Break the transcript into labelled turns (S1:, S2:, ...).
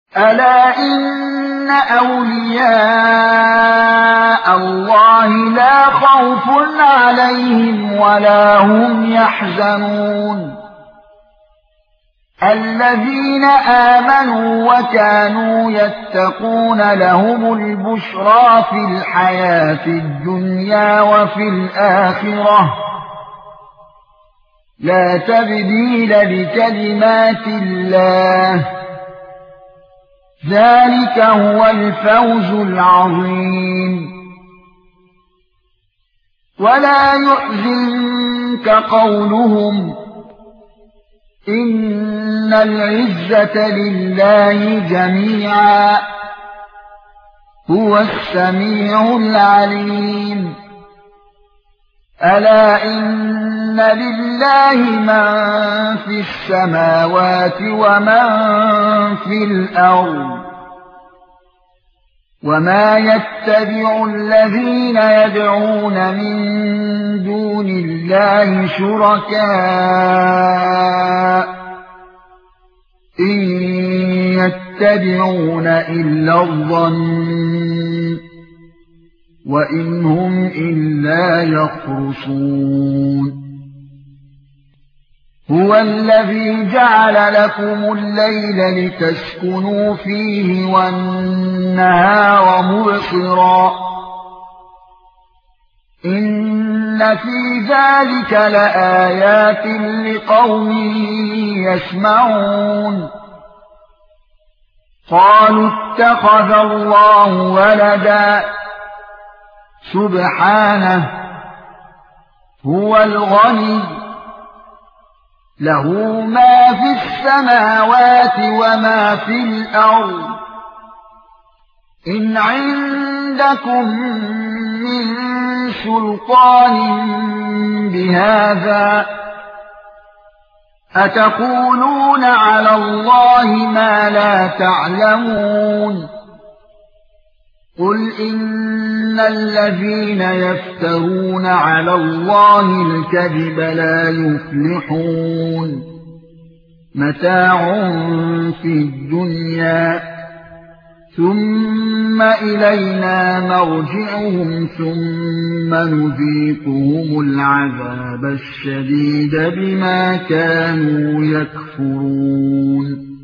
S1: ألا إن أولياء الله لا خوف عليهم ولا هم يحزنون الذين آمنوا وكانوا يتقون لهم البشرى في الحياة الدنيا وفي الآخرة لا تبديل لكلمات الله ذلك هو الفوز العظيم ولا يحزنك قولهم إن العزة لله جميعا هو السميع العليم ألا إن لله من في السماوات ومن في الأرض وما يتبع الذين يدعون من دون الله شركاء إن يتبعون إلا الظن وإن هم إلا يخرصون هو الذي جعل لكم الليل لتسكنوا فيه والنهار مبصرا إن في ذلك لآيات لقوم يسمعون قالوا اتخذ الله ولدا سبحانه هو الغني له ما في السماوات وما في الأرض إن عندكم من سلطان بهذا أتقولون على الله ما لا تعلمون قل إن الذين يفترون على الله الكذب لا يفلحون متاع في الدنيا ثم إلينا مرجعهم ثم نذيقهم العذاب الشديد بما كانوا يكفرون